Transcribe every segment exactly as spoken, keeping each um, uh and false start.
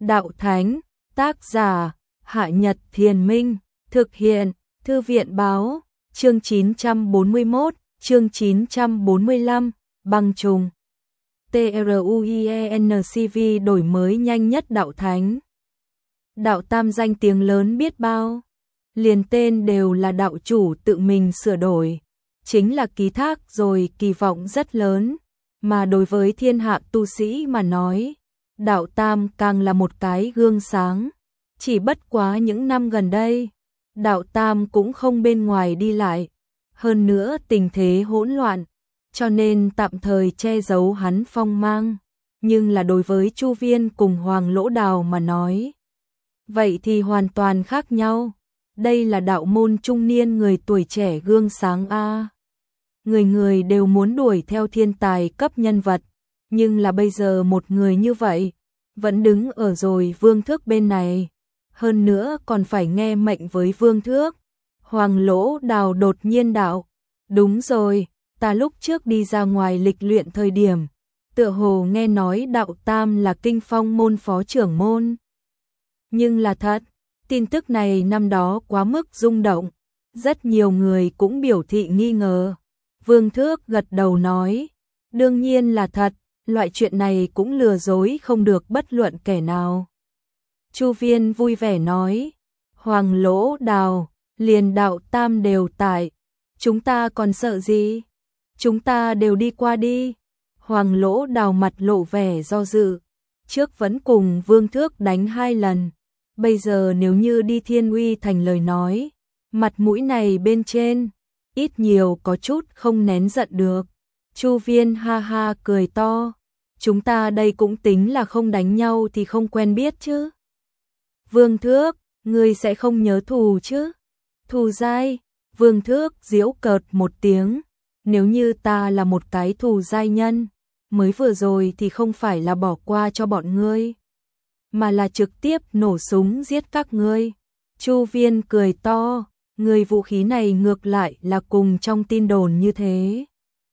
Đạo Thánh, tác giả, Hạ Nhật Thiền Minh, thực hiện, Thư viện Báo, chương chín trăm bốn mươi mốt, chương chín trăm bốn mươi lăm, băng trùng. TRUIENCV đổi mới nhanh nhất Đạo Thánh. Đạo Tam danh tiếng lớn biết bao, liền tên đều là đạo chủ tự mình sửa đổi, chính là ký thác rồi kỳ vọng rất lớn, mà đối với thiên hạ tu sĩ mà nói, Đạo Tam càng là một cái gương sáng. Chỉ bất quá những năm gần đây, Đạo Tam cũng không bên ngoài đi lại, hơn nữa tình thế hỗn loạn, cho nên tạm thời che giấu hắn phong mang, nhưng là đối với Chu Viên cùng Hoàng Lỗ Đào mà nói, vậy thì hoàn toàn khác nhau. Đây là đạo môn trung niên người tuổi trẻ gương sáng a. Người người đều muốn đuổi theo thiên tài cấp nhân vật, nhưng là bây giờ một người như vậy, vẫn đứng ở rồi Vương Thước bên này, hơn nữa còn phải nghe mệnh với Vương Thước. Hoàng Lỗ Đào đột nhiên đạo, đúng rồi, ta lúc trước đi ra ngoài lịch luyện thời điểm, tựa hồ nghe nói Đạo Tam là Kinh Phong môn phó trưởng môn. Nhưng là thật, tin tức này năm đó quá mức rung động, rất nhiều người cũng biểu thị nghi ngờ. Vương Thước gật đầu nói, đương nhiên là thật, loại chuyện này cũng lừa dối không được bất luận kẻ nào. Chu Viên vui vẻ nói, Hoàng Lỗ Đào, liền Đạo Tam đều tại, chúng ta còn sợ gì? Chúng ta đều đi qua đi. Hoàng Lỗ Đào mặt lộ vẻ do dự, trước vẫn cùng Vương Thước đánh hai lần, bây giờ nếu như đi Thiên Uy Thành lời nói, mặt mũi này bên trên, ít nhiều có chút không nén giận được. Chu Viên ha ha cười to, chúng ta đây cũng tính là không đánh nhau thì không quen biết chứ. Vương Thước, ngươi sẽ không nhớ thù chứ? Thù dai? Vương Thước giễu cợt một tiếng, nếu như ta là một cái thù dai nhân, mới vừa rồi thì không phải là bỏ qua cho bọn ngươi, mà là trực tiếp nổ súng giết các ngươi. Chu Viên cười to, người vũ khí này ngược lại là cùng trong tin đồn như thế.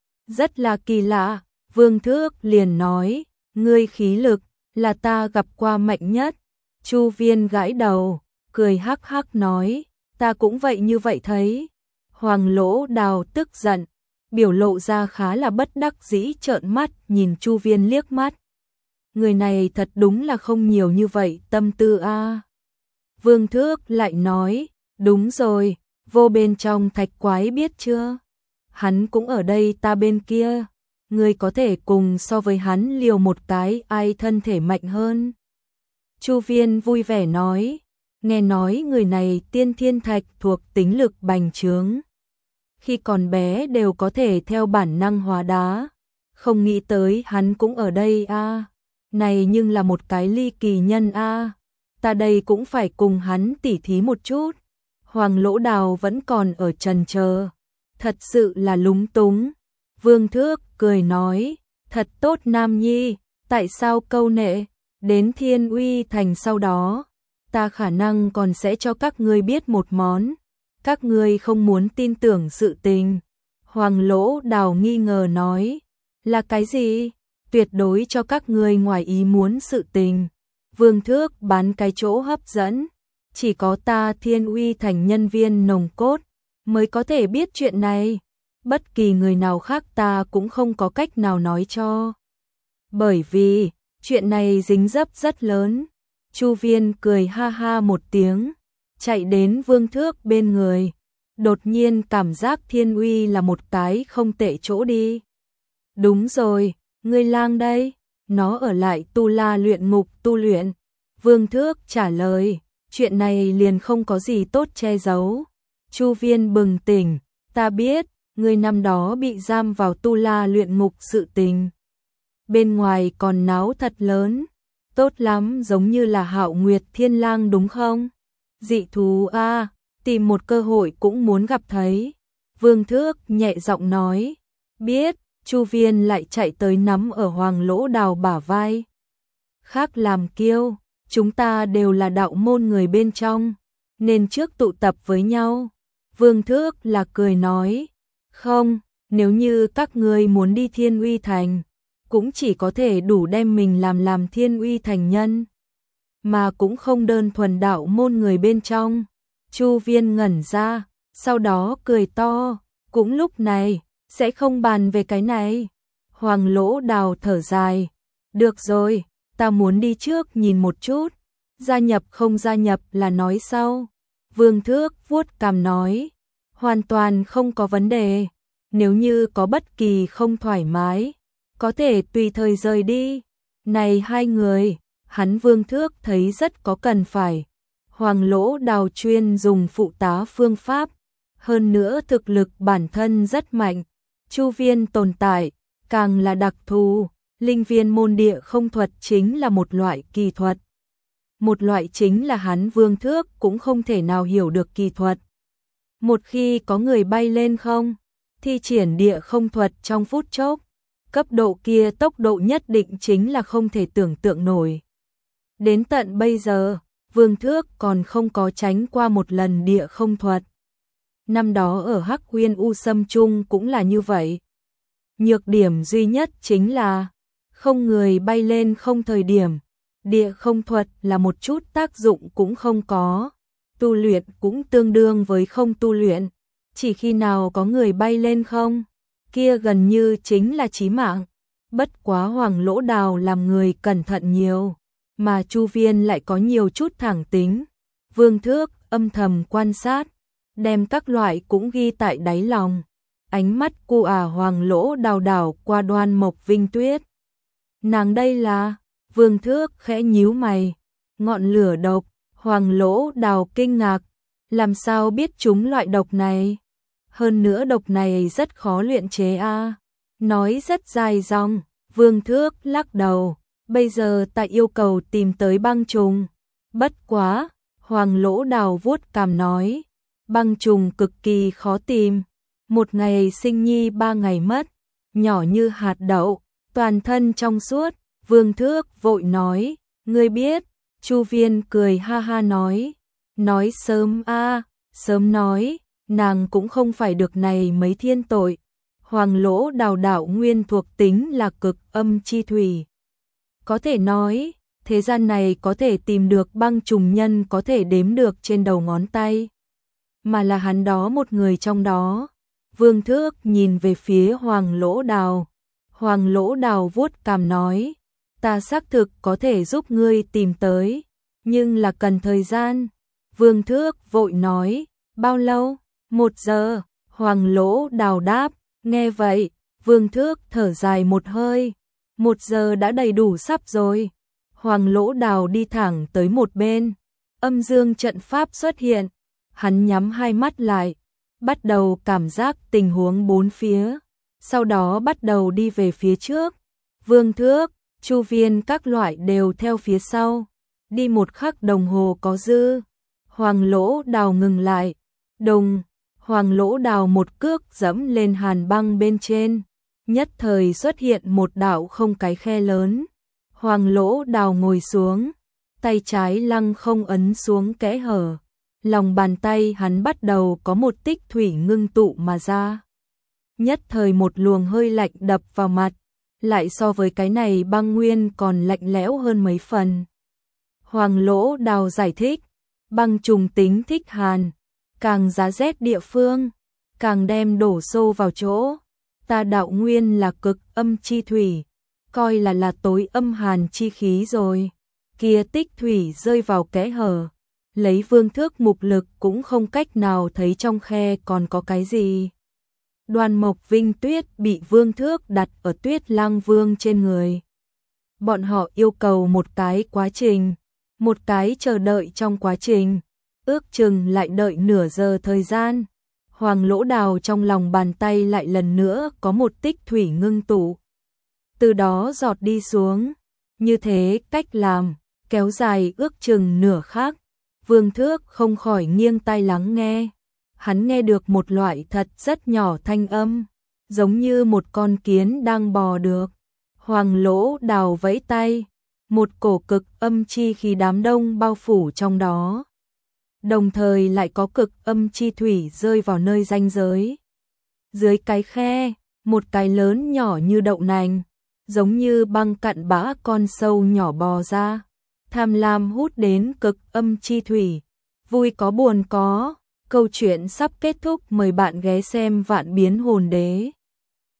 Rất là kỳ lạ. Vương Thước liền nói, ngươi khí lực là ta gặp qua mạnh nhất. Chu Viên gãi đầu, cười hắc hắc nói, ta cũng vậy như vậy thấy. Hoàng Lỗ Đào tức giận, biểu lộ ra khá là bất đắc dĩ, trợn mắt nhìn Chu Viên liếc mắt. Người này thật đúng là không nhiều như vậy tâm tư a. Vương Thước lại nói, đúng rồi, vô bên trong thạch quái biết chưa? Hắn cũng ở đây ta bên kia. Ngươi có thể cùng so với hắn liều một cái ai thân thể mạnh hơn. Chu Viên vui vẻ nói, nghe nói người này tiên thiên thạch thuộc tính lực bành trướng. Khi còn bé đều có thể theo bản năng hóa đá, không nghĩ tới hắn cũng ở đây a. Này nhưng là một cái ly kỳ nhân a, ta đây cũng phải cùng hắn tỉ thí một chút. Hoàng Lỗ Đào vẫn còn ở chần chờ, thật sự là lúng túng. Vương Thước cười nói, thật tốt Nam Nhi, tại sao câu nệ, đến Thiên Uy Thành sau đó, ta khả năng còn sẽ cho các ngươi biết một món, các ngươi không muốn tin tưởng sự tình. Hoàng Lỗ Đào nghi ngờ nói, là cái gì? Tuyệt đối cho các ngươi ngoài ý muốn sự tình. Vương Thước bán cái chỗ hấp dẫn, chỉ có ta Thiên Uy Thành nhân viên nồng cốt mới có thể biết chuyện này. Bất kỳ người nào khác ta cũng không có cách nào nói cho. Bởi vì, chuyện này dính dấp rất lớn. Chu Viên cười ha ha một tiếng, chạy đến Vương Thước bên người. Đột nhiên cảm giác Thiên Uy là một cái không tệ chỗ đi. Đúng rồi, ngươi lang đây, nó ở lại Tu La luyện ngục tu luyện. Vương Thước trả lời, chuyện này liền không có gì tốt che giấu. Chu Viên bừng tỉnh, ta biết. Người năm đó bị giam vào Tu La luyện ngục sự tình. Bên ngoài còn náo thật lớn, tốt lắm, giống như là Hạo Nguyệt Thiên Lang đúng không? Dị thú a, tìm một cơ hội cũng muốn gặp thấy. Vương Thước nhẹ giọng nói, biết. Chu Viên lại chạy tới nắm ở Hoàng Lỗ Đào bả vai. Khác làm kiêu, chúng ta đều là đạo môn người bên trong, nên trước tụ tập với nhau. Vương Thước là cười nói, không, nếu như các ngươi muốn đi Thiên Uy Thành, cũng chỉ có thể đủ đem mình làm làm Thiên Uy Thành nhân. mà cũng không đơn thuần đạo môn người bên trong. Chu Viên ngẩn ra, sau đó cười to, cũng lúc này, sẽ không bàn về cái này. Hoàng Lỗ Đào thở dài, được rồi, ta muốn đi trước nhìn một chút, gia nhập không gia nhập là nói sau. Vương Thước vuốt cằm nói, hoàn toàn không có vấn đề, nếu như có bất kỳ không thoải mái, có thể tùy thời rời đi. Này hai người, hắn Vương Thước thấy rất có cần phải. Hoàng Lỗ Đào chuyên dùng phụ tá phương pháp, hơn nữa thực lực bản thân rất mạnh. Chu Viên tồn tại, càng là đặc thù, linh viên môn địa không thuật chính là một loại kỳ thuật. Một loại chính là hắn Vương Thước cũng không thể nào hiểu được kỳ thuật. Một khi có người bay lên không, thi triển địa không thuật trong phút chốc, cấp độ kia tốc độ nhất định chính là không thể tưởng tượng nổi. Đến tận bây giờ, Vương Thước còn không có tránh qua một lần địa không thuật. Năm đó ở Hắc Huyên U Sâm Trung cũng là như vậy. Nhược điểm duy nhất chính là không người bay lên không thời điểm, địa không thuật là một chút tác dụng cũng không có. Tu luyện cũng tương đương với không tu luyện, chỉ khi nào có người bay lên không, kia gần như chính là chí mạng. Bất quá Hoàng Lỗ Đào làm người cẩn thận nhiều, mà Chu Viên lại có nhiều chút thẳng tính. Vương Thước âm thầm quan sát, đem các loại cũng ghi tại đáy lòng. Ánh mắt cu ả Hoàng Lỗ Đào đảo qua Đoan Mộc Vinh Tuyết. Nàng đây là, Vương Thước khẽ nhíu mày, ngọn lửa độc. Hoàng Lỗ Đào kinh ngạc, làm sao biết chúng loại độc này? Hơn nữa độc này rất khó luyện chế a. À? Nói rất dài dòng, Vương Thước lắc đầu, bây giờ ta yêu cầu tìm tới băng trùng. Bất quá, Hoàng Lỗ Đào vuốt cằm nói, băng trùng cực kỳ khó tìm, một ngày sinh nhi ba ngày mất, nhỏ như hạt đậu, toàn thân trong suốt. Vương Thước vội nói, ngươi biết. Chu Viên cười ha ha nói, nói sớm a, à, sớm nói, nàng cũng không phải được này mấy thiên tội. Hoàng Lỗ Đào đạo nguyên thuộc tính là cực âm chi thủy. Có thể nói, thế gian này có thể tìm được băng trùng nhân có thể đếm được trên đầu ngón tay. Mà là hắn đó một người trong đó. Vương Thước nhìn về phía Hoàng Lỗ Đào. Hoàng Lỗ Đào vuốt cằm nói, ta xác thực có thể giúp ngươi tìm tới, nhưng là cần thời gian. Vương Thước vội nói, bao lâu? Một giờ. Hoàng Lỗ Đào đáp, nghe vậy, Vương Thước thở dài một hơi, một giờ đã đầy đủ sắp rồi. Hoàng Lỗ Đào đi thẳng tới một bên, âm dương trận pháp xuất hiện, hắn nhắm hai mắt lại, bắt đầu cảm giác tình huống bốn phía, sau đó bắt đầu đi về phía trước. Vương Thước, Chu Viên các loại đều theo phía sau, đi một khắc đồng hồ có dư. Hoàng Lỗ Đào ngừng lại, đùng, Hoàng Lỗ Đào một cước dẫm lên hàn băng bên trên, nhất thời xuất hiện một đạo không cái khe lớn. Hoàng Lỗ Đào ngồi xuống, tay trái lăng không ấn xuống kẽ hở, lòng bàn tay hắn bắt đầu có một tích thủy ngưng tụ mà ra. Nhất thời một luồng hơi lạnh đập vào mặt, lại so với cái này băng nguyên còn lạnh lẽo hơn mấy phần. Hoàng Lỗ Đào giải thích, băng trùng tính thích hàn, càng giá rét địa phương, càng đem đổ sâu vào chỗ. Ta đạo nguyên là cực âm chi thủy, coi là là tối âm hàn chi khí rồi. Kia tích thủy rơi vào kẽ hở, lấy Vương Thước mục lực cũng không cách nào thấy trong khe còn có cái gì. Đoan Mộc Vinh Tuyết bị Vương Thước đặt ở Tuyết Lang Vương trên người. Bọn họ yêu cầu một cái quá trình, một cái chờ đợi trong quá trình, ước chừng lại đợi nửa giờ thời gian. Hoàng Lỗ Đào trong lòng bàn tay lại lần nữa có một tích thủy ngưng tụ, từ đó giọt đi xuống. Như thế cách làm kéo dài ước chừng nửa khắc. Vương Thước không khỏi nghiêng tai lắng nghe. Hắn nghe được một loại thật rất nhỏ thanh âm, giống như một con kiến đang bò được. Hoàng Lỗ Đào vẫy tay, một cổ cực âm chi khí đám đông bao phủ trong đó. Đồng thời lại có cực âm chi thủy rơi vào nơi ranh giới. Dưới cái khe, một cái lớn nhỏ như đậu nành, giống như băng cặn bã con sâu nhỏ bò ra. tham lam hút đến cực âm chi thủy, vui có buồn có, câu chuyện sắp kết thúc, mời bạn ghé xem Vạn Biến Hồn Đế.